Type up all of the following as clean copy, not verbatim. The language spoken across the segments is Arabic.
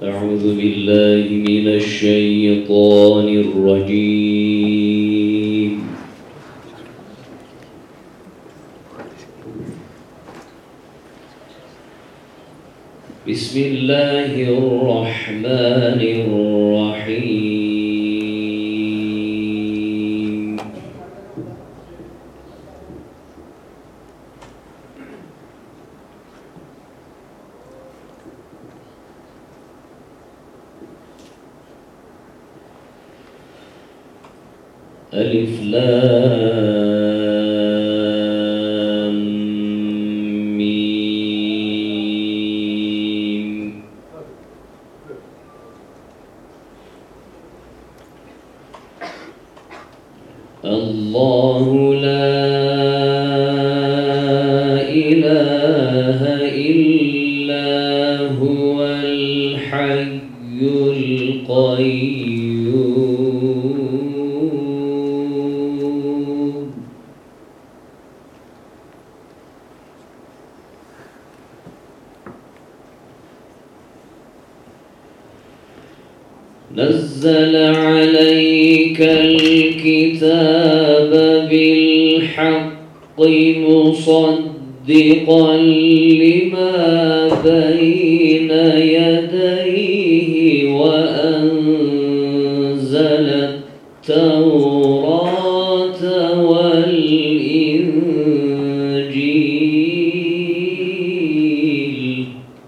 أعوذ بالله من الشيطان الرجيم. بسم الله الرحمن الرحيم. ألف لام ميم. الله لا إله إلا هو الحي القيوم. نزل عليك الكتاب بالحق مصدقا لما بين يديه وأنزل التوراة والإنجيل.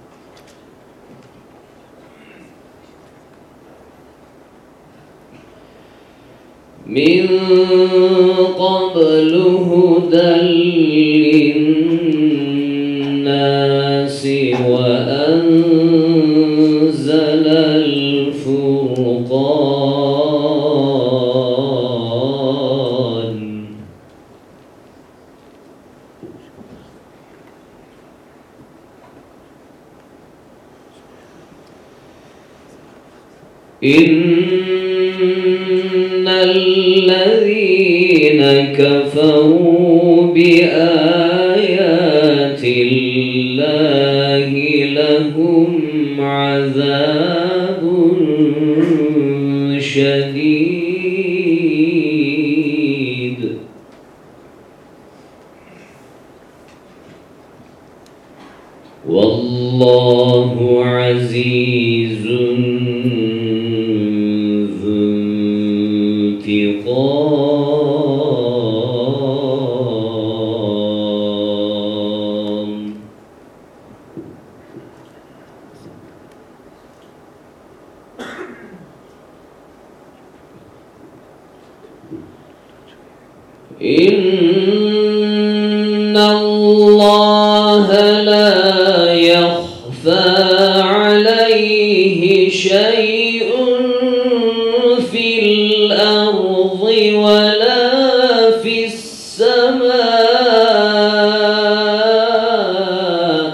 من قبل هدى للناس وأنزل الفرقان. إن الذين كفروا بآيات الله لهم عذاب شديد والله عزيز ذو انتقام. إن الله لا يخفى عليه شيء في الأرض ولا في السماء.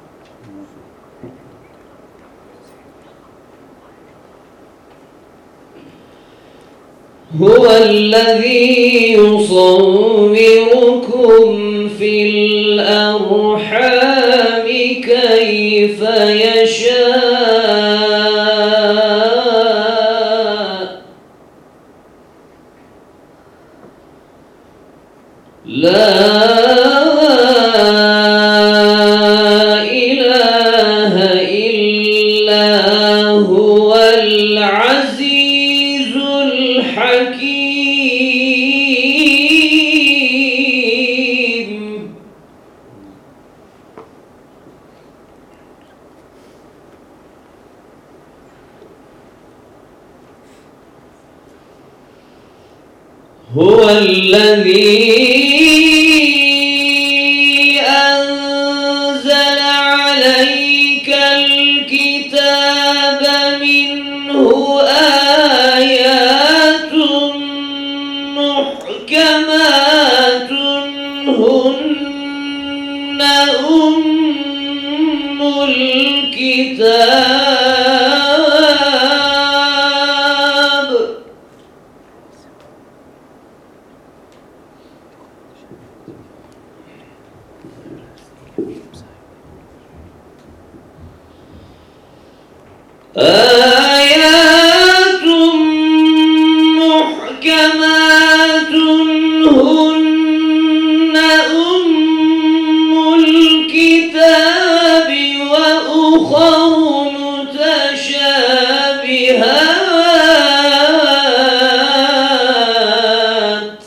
هو الذي يصوركم في الأرحام كيف يشاء. لا إله إلا هو العزيز الحكيم. هو الذي أنزل عليك الكتاب منه آيات محكمات هن أم الكتاب آيات محكمات هن أم الكتاب وأخر متشابهات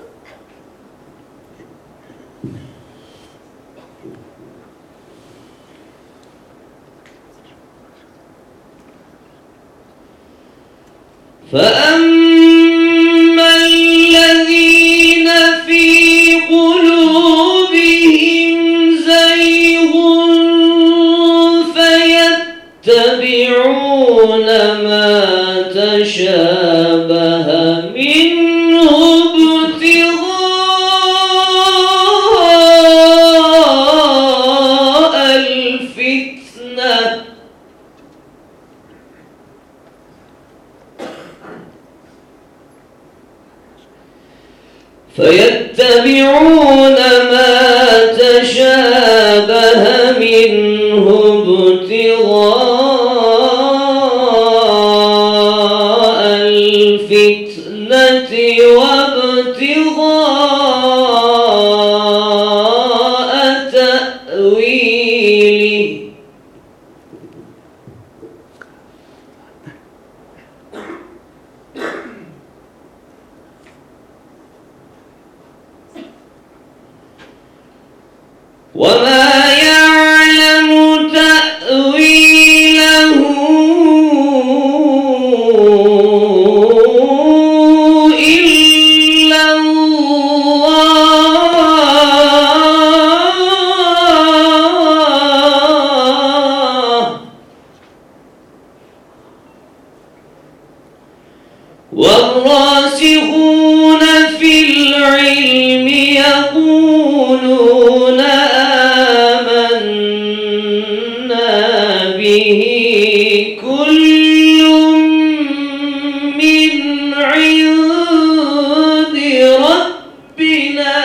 فأما الذين في قلوبهم زيغ فيتبعون ما تشابه منه ابتغاء الفتنة فيتبعون ما تشابه منه ابتغاء الفتنة وابتغاء تأويله وما يعلم تأويله إلا الله والراسخون في العلم يقولون آمنا به كل من عند ربنا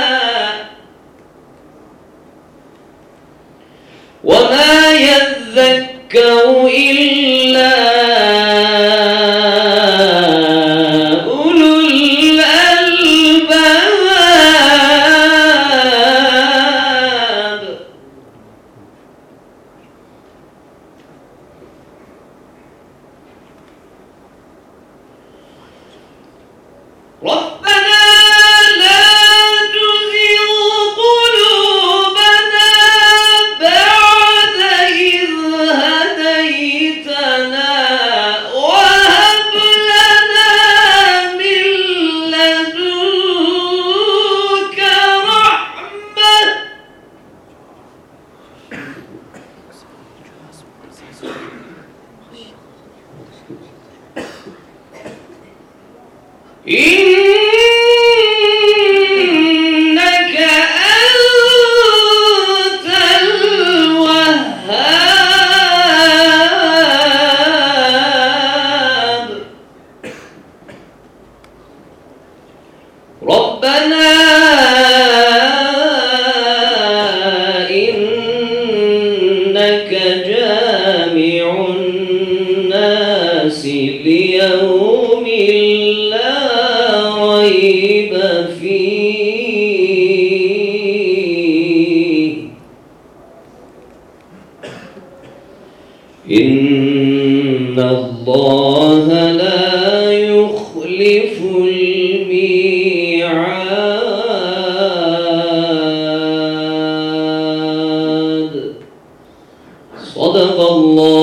وما يذكر إلا أولو الألباب ربنا لا تزغ قلوبنا بعد إذ هديتنا وهب لنا من لدنك رحمة إنك أنت الوهاب ربنا إنك جامع الناس ليوم لا ريب فيه إن الله لا يخلف الميعاد صدق الله